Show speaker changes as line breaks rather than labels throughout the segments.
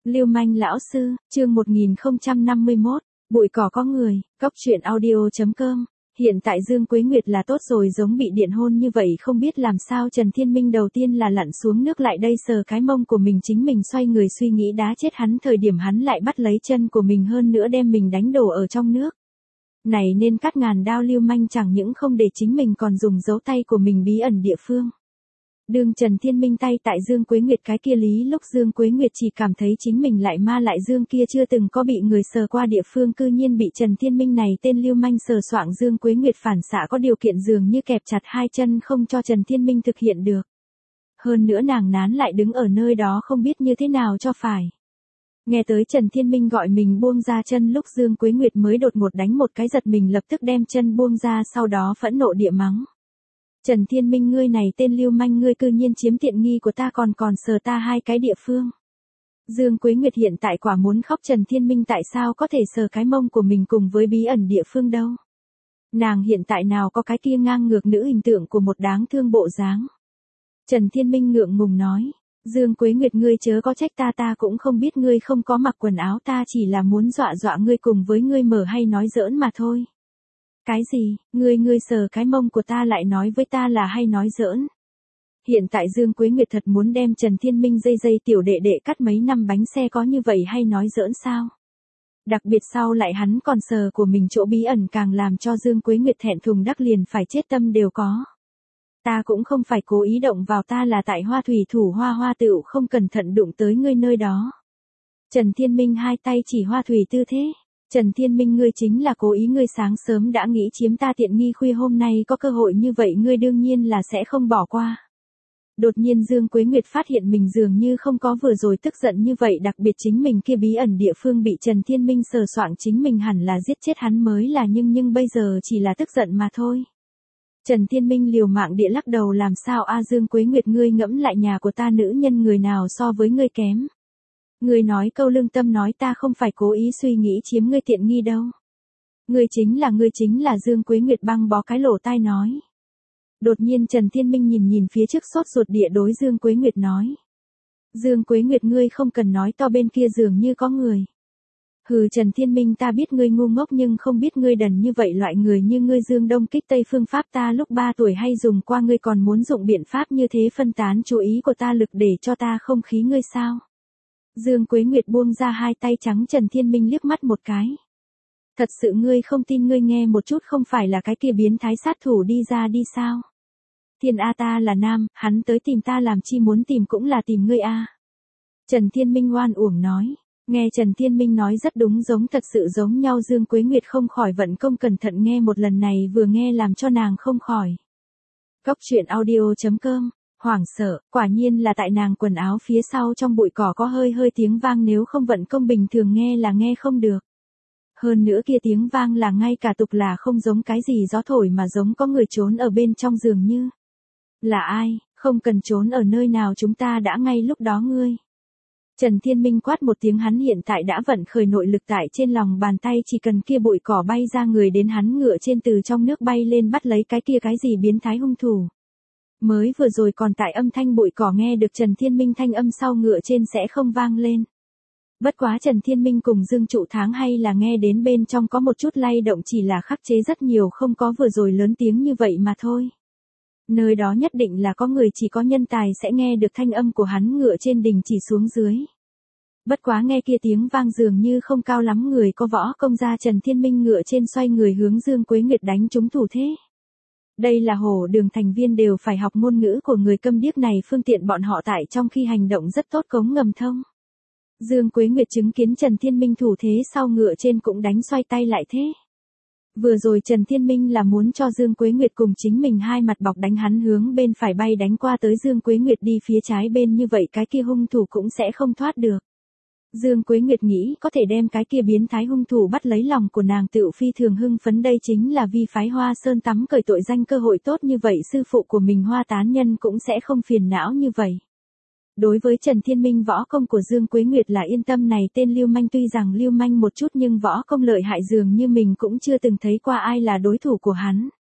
Lưu manh lão sư, chương 1051, bụi cỏ có người, cóc truyện audio.com. Hiện tại Dương Quế Nguyệt là tốt rồi, giống bị điện hôn như vậy không biết làm sao. Trần Thiên Minh đầu tiên là lặn xuống nước lại đây sờ cái mông của mình, chính mình xoay người suy nghĩ đá chết hắn, thời điểm hắn lại bắt lấy chân của mình, hơn nữa đem mình đánh đổ ở trong nước. Này nên cắt ngàn đao, lưu manh chẳng những không để chính mình còn dùng dấu tay của mình bí ẩn địa phương. Đương Trần Thiên Minh tay tại Dương Quế Nguyệt cái kia lý, lúc Dương Quế Nguyệt chỉ cảm thấy chính mình lại ma lại Dương kia chưa từng có bị người sờ qua địa phương, cư nhiên bị Trần Thiên Minh này tên lưu manh sờ soạng. Dương Quế Nguyệt phản xạ có điều kiện dường như kẹp chặt hai chân không cho Trần Thiên Minh thực hiện được. Hơn nữa nàng nán lại đứng ở nơi đó không biết như thế nào cho phải. Nghe tới Trần Thiên Minh gọi mình buông ra chân lúc Dương Quế Nguyệt mới đột ngột đánh một cái giật mình, lập tức đem chân buông ra, sau đó phẫn nộ địa mắng. Trần Thiên Minh, ngươi này tên lưu manh, ngươi cư nhiên chiếm tiện nghi của ta, còn sờ ta hai cái địa phương. Dương Quế Nguyệt hiện tại quả muốn khóc, Trần Thiên Minh tại sao có thể sờ cái mông của mình cùng với bí ẩn địa phương đâu. Nàng hiện tại nào có cái kia ngang ngược nữ hình tượng của một đáng thương bộ dáng. Trần Thiên Minh ngượng ngùng nói, Dương Quế Nguyệt, ngươi chớ có trách ta cũng không biết ngươi không có mặc quần áo, ta chỉ là muốn dọa dọa ngươi cùng với ngươi mở hay nói giỡn mà thôi. Cái gì, ngươi sờ cái mông của ta lại nói với ta là hay nói giỡn. Hiện tại Dương Quế Nguyệt thật muốn đem Trần Thiên Minh dây tiểu đệ đệ cắt mấy năm bánh xe, có như vậy hay nói giỡn sao? Đặc biệt sau lại hắn còn sờ của mình chỗ bí ẩn, càng làm cho Dương Quế Nguyệt thẹn thùng đắc liền phải chết tâm đều có. Ta cũng không phải cố ý động vào, ta là tại hoa thủy thủ hoa tựu không cẩn thận đụng tới ngươi nơi đó. Trần Thiên Minh hai tay chỉ hoa thủy tư thế. Trần Thiên Minh, ngươi chính là cố ý, ngươi sáng sớm đã nghĩ chiếm ta tiện nghi, khuya hôm nay có cơ hội như vậy ngươi đương nhiên là sẽ không bỏ qua. Đột nhiên Dương Quế Nguyệt phát hiện mình dường như không có vừa rồi tức giận như vậy, đặc biệt chính mình kia bí ẩn địa phương bị Trần Thiên Minh sờ soạng, chính mình hẳn là giết chết hắn mới là, nhưng bây giờ chỉ là tức giận mà thôi. Trần Thiên Minh liều mạng địa lắc đầu, làm sao a Dương Quế Nguyệt, ngươi ngẫm lại, nhà của ta nữ nhân người nào so với ngươi kém. Ngươi nói câu lương tâm nói, ta không phải cố ý suy nghĩ chiếm ngươi tiện nghi đâu. Ngươi chính là Dương Quế Nguyệt băng bó cái lỗ tai nói. Đột nhiên Trần Thiên Minh nhìn phía trước, sốt ruột địa đối Dương Quế Nguyệt nói. Dương Quế Nguyệt, ngươi không cần nói to, bên kia dường như có người. Hừ Trần Thiên Minh, ta biết ngươi ngu ngốc nhưng không biết ngươi đần như vậy, loại người như ngươi Dương Đông kích Tây phương pháp ta lúc 3 tuổi hay dùng qua, ngươi còn muốn dụng biện pháp như thế phân tán chú ý của ta, lực để cho ta không khí ngươi sao? Dương Quế Nguyệt buông ra hai tay trắng Trần Thiên Minh liếc mắt một cái. Thật sự ngươi không tin, ngươi nghe một chút, không phải là cái kia biến thái sát thủ đi ra đi sao? Thiên A, ta là nam, hắn tới tìm ta làm chi, muốn tìm cũng là tìm ngươi a. Trần Thiên Minh oan uổng nói. Nghe Trần Thiên Minh nói rất đúng, giống thật sự giống nhau, Dương Quế Nguyệt không khỏi vận công cẩn thận nghe một lần này, vừa nghe làm cho nàng không khỏi. Cóc truyện audio.com. Hoảng sợ, quả nhiên là tại nàng quần áo phía sau trong bụi cỏ có hơi tiếng vang, nếu không vận công bình thường nghe là nghe không được. Hơn nữa kia tiếng vang là ngay cả tục là không giống cái gì gió thổi, mà giống có người trốn ở bên trong dường như. Là ai, không cần trốn ở nơi nào, chúng ta đã ngay lúc đó ngươi. Trần Thiên Minh quát một tiếng, hắn hiện tại đã vận khởi nội lực tại trên lòng bàn tay, chỉ cần kia bụi cỏ bay ra, người đến hắn ngựa trên từ trong nước bay lên bắt lấy cái kia cái gì biến thái hung thủ. Mới vừa rồi còn tại âm thanh bụi cỏ nghe được Trần Thiên Minh thanh âm sau ngựa trên sẽ không vang lên. Bất quá Trần Thiên Minh cùng Dương Trụ Tháng hay là nghe đến bên trong có một chút lay động, chỉ là khắc chế rất nhiều, không có vừa rồi lớn tiếng như vậy mà thôi. Nơi đó nhất định là có người, chỉ có nhân tài sẽ nghe được thanh âm của hắn ngựa trên đình chỉ xuống dưới. Bất quá nghe kia tiếng vang dường như không cao lắm, người có võ công ra, Trần Thiên Minh ngựa trên xoay người hướng Dương Quế Nguyệt đánh trúng thủ thế. Đây là Hổ Đường thành viên đều phải học ngôn ngữ của người câm điếc này, phương tiện bọn họ tại trong khi hành động rất tốt cống ngầm thông. Dương Quế Nguyệt chứng kiến Trần Thiên Minh thủ thế sau, ngựa trên cũng đánh xoay tay lại thế. Vừa rồi Trần Thiên Minh là muốn cho Dương Quế Nguyệt cùng chính mình hai mặt bọc đánh, hắn hướng bên phải bay đánh qua tới, Dương Quế Nguyệt đi phía trái bên, như vậy cái kia hung thủ cũng sẽ không thoát được. Dương Quế Nguyệt nghĩ có thể đem cái kia biến thái hung thủ bắt lấy, lòng của nàng tựu phi thường hưng phấn, đây chính là vi phái Hoa Sơn tắm cởi tội danh cơ hội tốt như vậy, sư phụ của mình Hoa Tán Nhân cũng sẽ không phiền não như vậy. Đối với Trần Thiên Minh võ công của Dương Quế Nguyệt là yên tâm, này tên lưu manh tuy rằng lưu manh một chút nhưng võ công lợi hại, dường như mình cũng chưa từng thấy qua ai là đối thủ của hắn.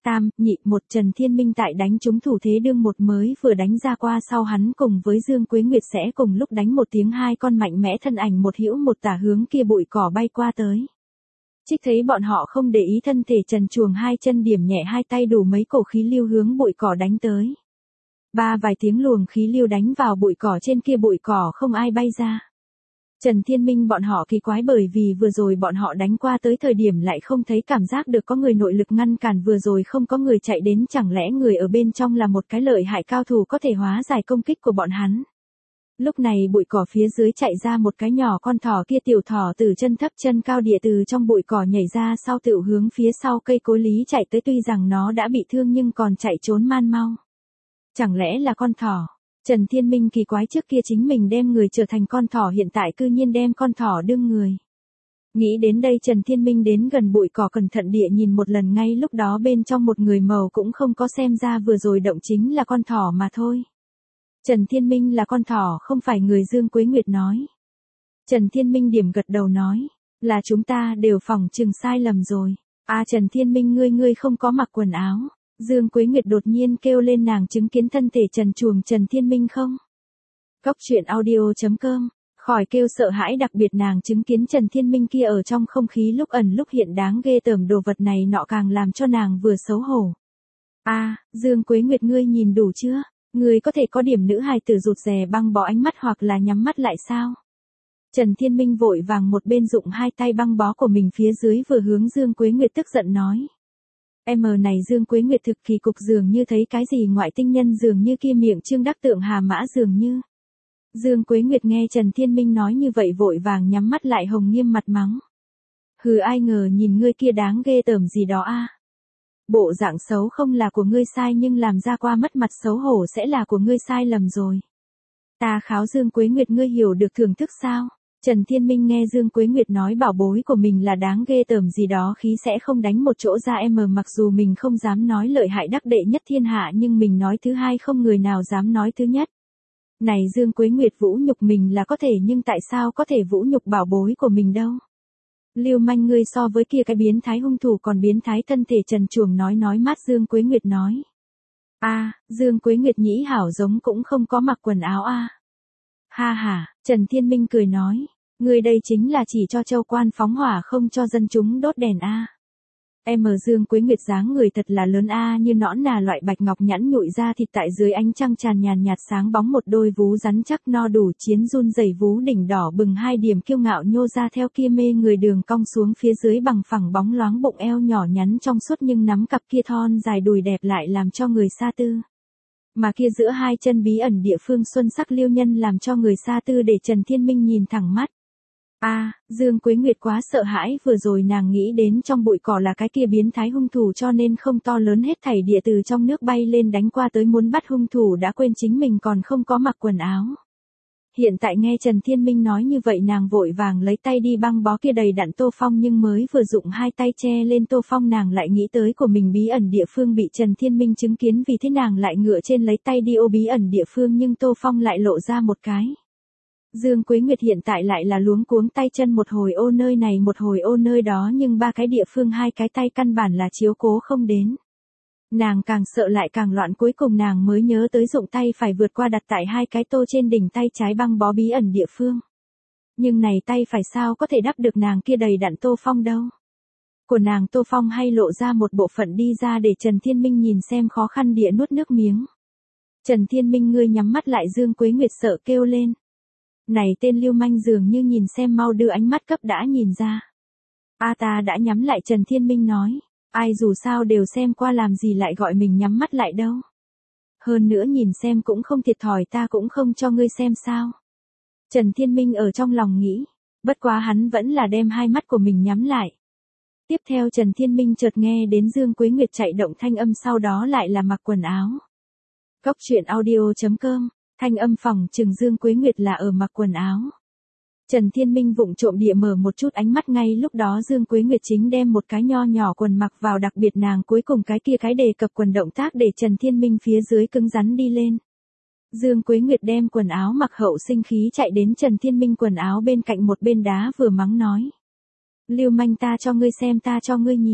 Tam, nhị, một Trần Thiên Minh tại đánh trúng thủ thế đương một mới vừa đánh ra qua sau hắn cùng với Dương Quế Nguyệt sẽ cùng lúc đánh một tiếng hai con mạnh mẽ thân ảnh một hữu một tả hướng kia bụi cỏ bay qua tới. Trích thấy bọn họ không để ý thân thể trần truồng hai chân điểm nhẹ hai tay đủ mấy cổ khí lưu hướng bụi cỏ đánh tới. Ba vài tiếng luồng khí lưu đánh vào bụi cỏ trên kia bụi cỏ không ai bay ra. Trần Thiên Minh bọn họ kỳ quái bởi vì vừa rồi bọn họ đánh qua tới thời điểm lại không thấy cảm giác được có người nội lực ngăn cản vừa rồi không có người chạy đến chẳng lẽ người ở bên trong là một cái lợi hại cao thủ có thể hóa giải công kích của bọn hắn. Lúc này bụi cỏ phía dưới chạy ra một cái nhỏ con thỏ kia tiểu thỏ từ chân thấp chân cao địa từ trong bụi cỏ nhảy ra sau tự hướng phía sau cây cối lý chạy tới tuy rằng nó đã bị thương nhưng còn chạy trốn man mau. Chẳng lẽ là con thỏ? Trần Thiên Minh kỳ quái trước kia chính mình đem người trở thành con thỏ hiện tại cư nhiên đem con thỏ đương người. Nghĩ đến đây Trần Thiên Minh đến gần bụi cỏ cẩn thận địa nhìn một lần ngay lúc đó bên trong một người màu cũng không có xem ra vừa rồi động chính là con thỏ mà thôi. Trần Thiên Minh là con thỏ không phải người Dương Quế Nguyệt nói. Trần Thiên Minh điểm gật đầu nói, là chúng ta đều phỏng chừng sai lầm rồi. Trần Thiên Minh ngươi không có mặc quần áo. Dương Quế Nguyệt đột nhiên kêu lên nàng chứng kiến thân thể trần truồng Trần Thiên Minh không? Cốc truyện audio.com, khỏi kêu sợ hãi đặc biệt nàng chứng kiến Trần Thiên Minh kia ở trong không khí lúc ẩn lúc hiện đáng ghê tởm đồ vật này nọ càng làm cho nàng vừa xấu hổ. Dương Quế Nguyệt ngươi nhìn đủ chưa? Ngươi có thể có điểm nữ hài tử rụt rè băng bó ánh mắt hoặc là nhắm mắt lại sao? Trần Thiên Minh vội vàng một bên dụng hai tay băng bó của mình phía dưới vừa hướng Dương Quế Nguyệt tức giận nói. Này Dương Quế Nguyệt thực kỳ cục dường như thấy cái gì ngoại tinh nhân dường như kia miệng trương đắc tượng hà mã dường như. Dương Quế Nguyệt nghe Trần Thiên Minh nói như vậy vội vàng nhắm mắt lại hồng nghiêm mặt mắng. Hừ ai ngờ nhìn ngươi kia đáng ghê tởm gì đó Bộ dạng xấu không là của ngươi sai nhưng làm ra qua mất mặt xấu hổ sẽ là của ngươi sai lầm rồi. Ta kháo Dương Quế Nguyệt ngươi hiểu được thưởng thức sao? Trần Thiên Minh nghe Dương Quế Nguyệt nói bảo bối của mình là đáng ghê tởm gì đó khí sẽ không đánh một chỗ ra mặc dù mình không dám nói lợi hại đắc đệ nhất thiên hạ nhưng mình nói thứ hai không người nào dám nói thứ nhất. Này Dương Quế Nguyệt vũ nhục mình là có thể nhưng tại sao có thể vũ nhục bảo bối của mình đâu? Lưu manh ngươi so với kia cái biến thái hung thủ còn biến thái thân thể trần truồng nói mát Dương Quế Nguyệt nói. Dương Quế Nguyệt nhĩ hảo giống cũng không có mặc quần áo Ha ha, Trần Thiên Minh cười nói, ngươi đây chính là chỉ cho châu quan phóng hỏa không cho dân chúng đốt đèn Dương Quế Nguyệt dáng người thật là lớn như nõn nà loại bạch ngọc nhẵn nhụi ra thịt tại dưới ánh trăng tràn nhàn nhạt sáng bóng một đôi vú rắn chắc no đủ chiến run rẩy vú đỉnh đỏ bừng hai điểm kiêu ngạo nhô ra theo kia mê người đường cong xuống phía dưới bằng phẳng bóng loáng bụng eo nhỏ nhắn trong suốt nhưng nắm cặp kia thon dài đùi đẹp lại làm cho người xa tư. Mà kia giữa hai chân bí ẩn địa phương xuân sắc liêu nhân làm cho người xa tư để Trần Thiên Minh nhìn thẳng mắt. Dương Quế Nguyệt quá sợ hãi vừa rồi nàng nghĩ đến trong bụi cỏ là cái kia biến thái hung thủ cho nên không to lớn hết thảy địa từ trong nước bay lên đánh qua tới muốn bắt hung thủ đã quên chính mình còn không có mặc quần áo. Hiện tại nghe Trần Thiên Minh nói như vậy nàng vội vàng lấy tay đi băng bó kia đầy đặn Tô Phong nhưng mới vừa dụng hai tay che lên Tô Phong nàng lại nghĩ tới của mình bí ẩn địa phương bị Trần Thiên Minh chứng kiến vì thế nàng lại ngựa trên lấy tay đi ô bí ẩn địa phương nhưng Tô Phong lại lộ ra một cái. Dương Quế Nguyệt hiện tại lại là luống cuống tay chân một hồi ô nơi này một hồi ô nơi đó nhưng ba cái địa phương hai cái tay căn bản là chiếu cố không đến. Nàng càng sợ lại càng loạn cuối cùng nàng mới nhớ tới dụng tay phải vượt qua đặt tại hai cái tô trên đỉnh tay trái băng bó bí ẩn địa phương. Nhưng này tay phải sao có thể đắp được nàng kia đầy đặn Tô Phong đâu. Của nàng Tô Phong hay lộ ra một bộ phận đi ra để Trần Thiên Minh nhìn xem khó khăn địa nuốt nước miếng. Trần Thiên Minh ngươi nhắm mắt lại Dương Quế Nguyệt sợ kêu lên. Này tên lưu manh dường như nhìn xem mau đưa ánh mắt cấp đã nhìn ra. Ta đã nhắm lại Trần Thiên Minh nói. Ai dù sao đều xem qua làm gì lại gọi mình nhắm mắt lại đâu. Hơn nữa nhìn xem cũng không thiệt thòi ta cũng không cho ngươi xem sao. Trần Thiên Minh ở trong lòng nghĩ. Bất quá hắn vẫn là đem hai mắt của mình nhắm lại. Tiếp theo Trần Thiên Minh chợt nghe đến Dương Quế Nguyệt chạy động thanh âm sau đó lại là mặc quần áo. Cốc truyện audio.com, thanh âm phòng trừng Dương Quế Nguyệt là ở mặc quần áo. Trần Thiên Minh vụng trộm địa mở một chút ánh mắt ngay lúc đó Dương Quế Nguyệt chính đem một cái nho nhỏ quần mặc vào đặc biệt nàng cuối cùng cái kia cái đề cập quần động tác để Trần Thiên Minh phía dưới cứng rắn đi lên. Dương Quế Nguyệt đem quần áo mặc hậu sinh khí chạy đến Trần Thiên Minh quần áo bên cạnh một bên đá vừa mắng nói. Lưu manh ta cho ngươi xem ta cho ngươi nhìn.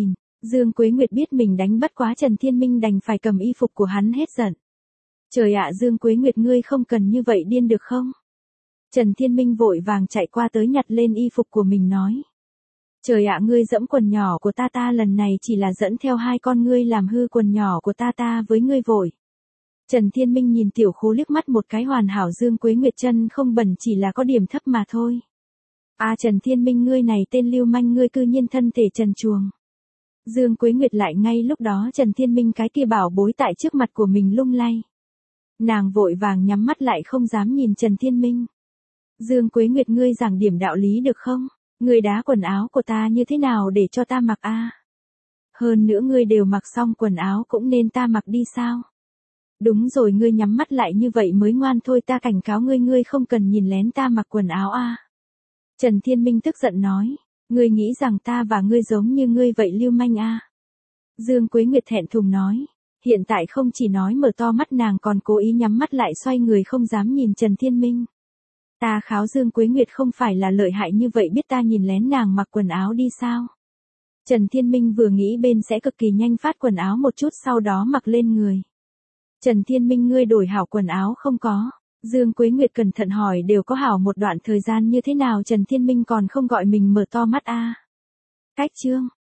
Dương Quế Nguyệt biết mình đánh bất quá Trần Thiên Minh đành phải cầm y phục của hắn hết giận. Trời ạ, Dương Quế Nguyệt ngươi không cần như vậy điên được không? Trần Thiên Minh vội vàng chạy qua tới nhặt lên y phục của mình nói. Trời ạ, ngươi dẫm quần nhỏ của ta lần này chỉ là dẫn theo hai con ngươi làm hư quần nhỏ của ta với ngươi vội. Trần Thiên Minh nhìn tiểu khố liếc mắt một cái, hoàn hảo Dương Quế Nguyệt chân không bẩn chỉ là có điểm thấp mà thôi. À Trần Thiên Minh ngươi này tên lưu manh, ngươi cư nhiên thân thể trần truồng. Dương Quế Nguyệt lại ngay lúc đó Trần Thiên Minh cái kia bảo bối tại trước mặt của mình lung lay. Nàng vội vàng nhắm mắt lại không dám nhìn Trần Thiên Minh. Dương Quế Nguyệt ngươi giảng điểm đạo lý được không? Ngươi đá quần áo của ta như thế nào để cho ta mặc a? Hơn nữa ngươi đều mặc xong quần áo cũng nên ta mặc đi sao? Đúng rồi, ngươi nhắm mắt lại như vậy mới ngoan thôi, ta cảnh cáo ngươi, ngươi không cần nhìn lén ta mặc quần áo a. Trần Thiên Minh tức giận nói, ngươi nghĩ rằng ta và ngươi giống như ngươi vậy lưu manh a? Dương Quế Nguyệt thẹn thùng nói, hiện tại không chỉ nói mở to mắt, nàng còn cố ý nhắm mắt lại xoay người không dám nhìn Trần Thiên Minh. Ta kháo Dương Quế Nguyệt không phải là lợi hại như vậy, biết ta nhìn lén nàng mặc quần áo đi sao? Trần Thiên Minh vừa nghĩ bên sẽ cực kỳ nhanh phát quần áo một chút sau đó mặc lên người. Trần Thiên Minh ngươi đổi hảo quần áo không có? Dương Quế Nguyệt cẩn thận hỏi, đều có hảo một đoạn thời gian như thế nào Trần Thiên Minh còn không gọi mình mở to mắt a? Cách chương